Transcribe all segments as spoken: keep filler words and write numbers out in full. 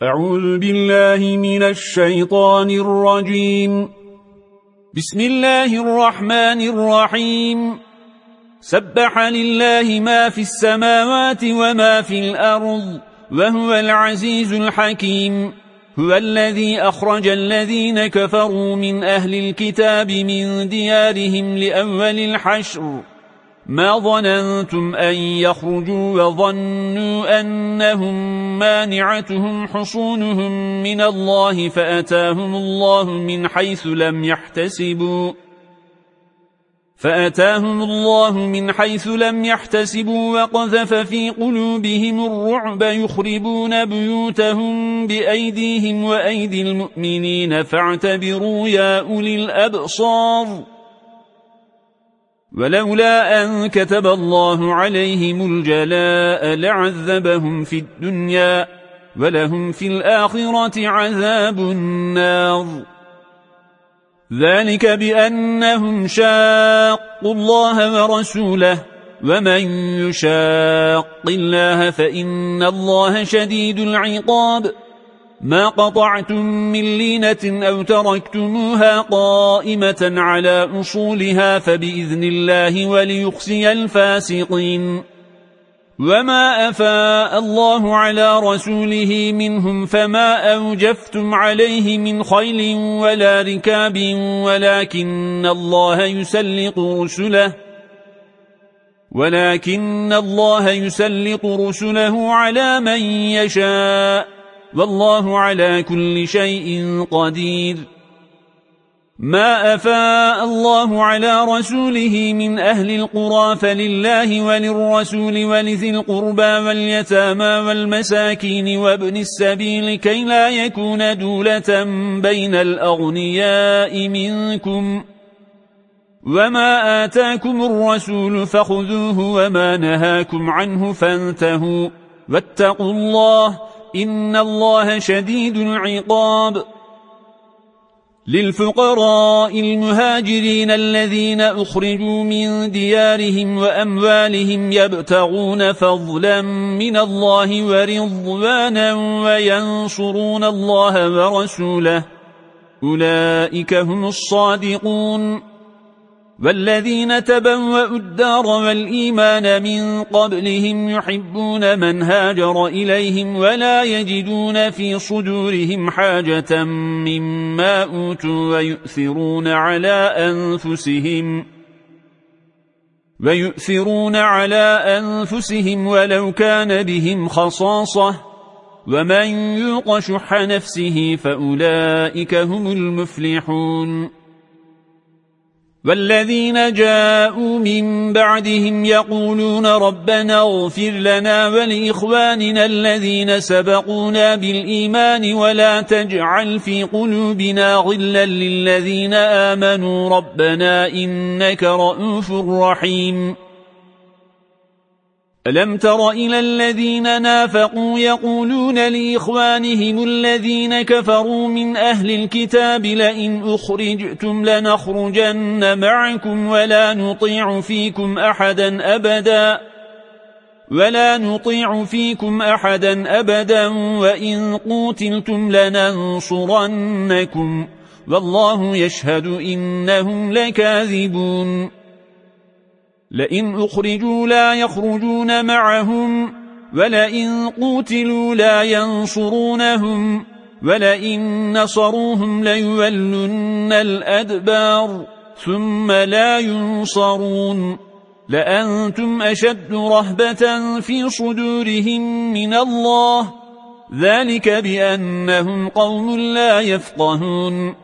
أعوذ بالله من الشيطان الرجيم. بسم الله الرحمن الرحيم. سبح لله ما في السماوات وما في الأرض وهو العزيز الحكيم. هو الذي أخرج الذين كفروا من أهل الكتاب من ديارهم لأول الحشر ما ظننتم أن يخرجوا وظنوا أنهم مانعتهم حصونهم من الله فأتاهم الله من حيث لم يحتسبوا فأتاهم الله من حيث لم يحتسبوا وقذف في قلوبهم الرعب يخربون بيوتهم بأيديهم وأيدي المؤمنين فاعتبروا يا أولي الأبصار. ولولا أن كتب الله عليهم الجلاء لعذبهم في الدنيا ولهم في الآخرة عذاب النار. ذلك بأنهم شاقوا الله ورسوله ومن يشاق الله فإن الله شديد العقاب. ما قطعتم من لينة أو تركتموها قائمة على أصولها فبإذن الله وليخزي الفاسقين. وما أفاء الله على رسوله منهم فما أوجفتم عليه من خيل ولا ركاب ولكن الله يسلط رسله ولكن الله يسلط رسله على من يشاء والله على كل شيء قدير. ما أفاء الله على رسوله من أهل القرى فلله وللرسول ولذي القربى واليتامى والمساكين وابن السبيل كي لا يكون دولة بين الأغنياء منكم. وما آتاكم الرسول فخذوه وما نهاكم عنه فانتهوا واتقوا الله إن الله شديد العقاب. للفقراء المهاجرين الذين أخرجوا من ديارهم وأموالهم يبتغون فضلا من الله ورضوانا وينصرون الله ورسوله أولئك هم الصادقون. والذين تبوأوا الدار والإيمان من قبلهم يحبون من هاجر إليهم ولا يجدون في صدورهم حاجة مما أوتوا ويؤثرون على أنفسهم ويؤثرون على أنفسهم ولو كان بهم خصاصة ومن يوق شح نفسه فأولئك هم المفلحون. والذين جاءوا من بعدهم يقولون ربنا اغفر لنا ولإخواننا الذين سبقونا بالإيمان ولا تجعل في قلوبنا غلا للذين آمنوا ربنا إنك رؤوف رحيم. ألم تر إلى الذين نافقوا يقولون لإخوانهم الذين كفروا من أهل الكتاب لئن أخرجتم لنخرجن معكم ولا نطيع فيكم أحدا أبدا ولا نطيع فيكم أحدا أبدا وإن قوتلتم لننصرنكم والله يشهد إنهم لكاذبون. لئن أخرجوا لا يخرجون معهم ولئن قوتلوا لا ينصرونهم ولئن نصروهم ليولن الأدبار ثم لا ينصرون. لأنتم أشد رهبة في صدورهم من الله ذلك بأنهم قوم لا يفقهون.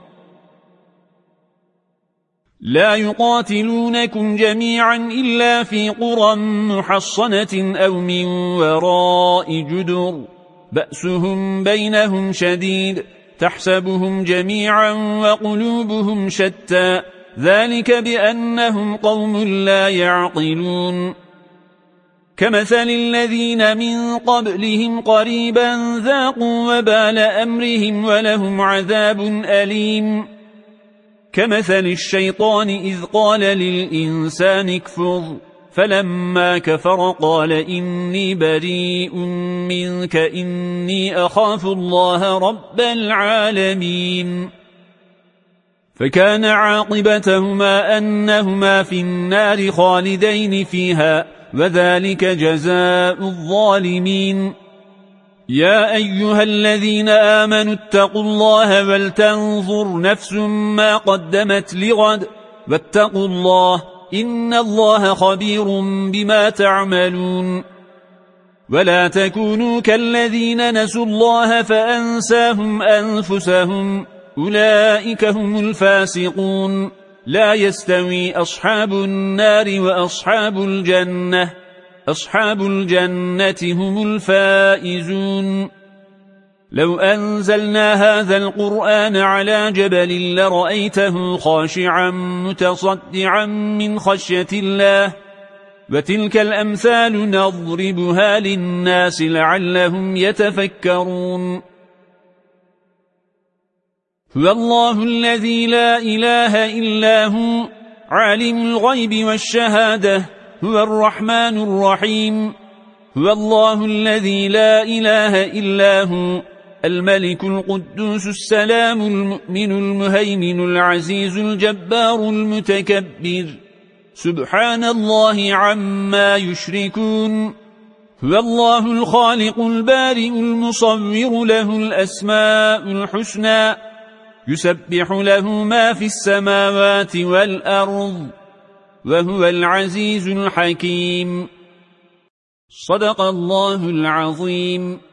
لا يقاتلونكم جميعا إلا في قرى محصنة أو من وراء جدر بأسهم بينهم شديد تحسبهم جميعا وقلوبهم شتى ذلك بأنهم قوم لا يعقلون. كمثل الذين من قبلهم قريبا ذاقوا وبال أمرهم ولهم عذاب أليم. كمثل الشيطان إذ قال للإنسان اكفر فلما كفر قال إني بريء منك إني أخاف الله رب العالمين فكان عاقبتهما أنهما في النار خالدين فيها وذلك جزاء الظالمين يا أيها الذين آمنوا اتقوا الله ولتنظر نفس ما قدمت لغد واتقوا الله إن الله خبير بما تعملون ولا تكونوا كالذين نسوا الله فأنساهم أنفسهم أولئك هم الفاسقون لا يستوي أصحاب النار وأصحاب الجنة أصحاب الجنة هم الفائزون لو أنزلنا هذا القرآن على جبل لرأيته خاشعا متصدعا من خشية الله وتلك الأمثال نضربها للناس لعلهم يتفكرون هو الله الذي لا إله إلا هو عالم الغيب والشهادة هو الرحمن الرحيم هو الله الذي لا إله إلا هو الملك القدوس السلام المؤمن المهيمن العزيز الجبار المتكبر سبحان الله عما يشركون هو الله الخالق البارئ المصور له الأسماء الحسنى يسبح له ما في السماوات والأرض وهو العزيز الحكيم صدق الله العظيم.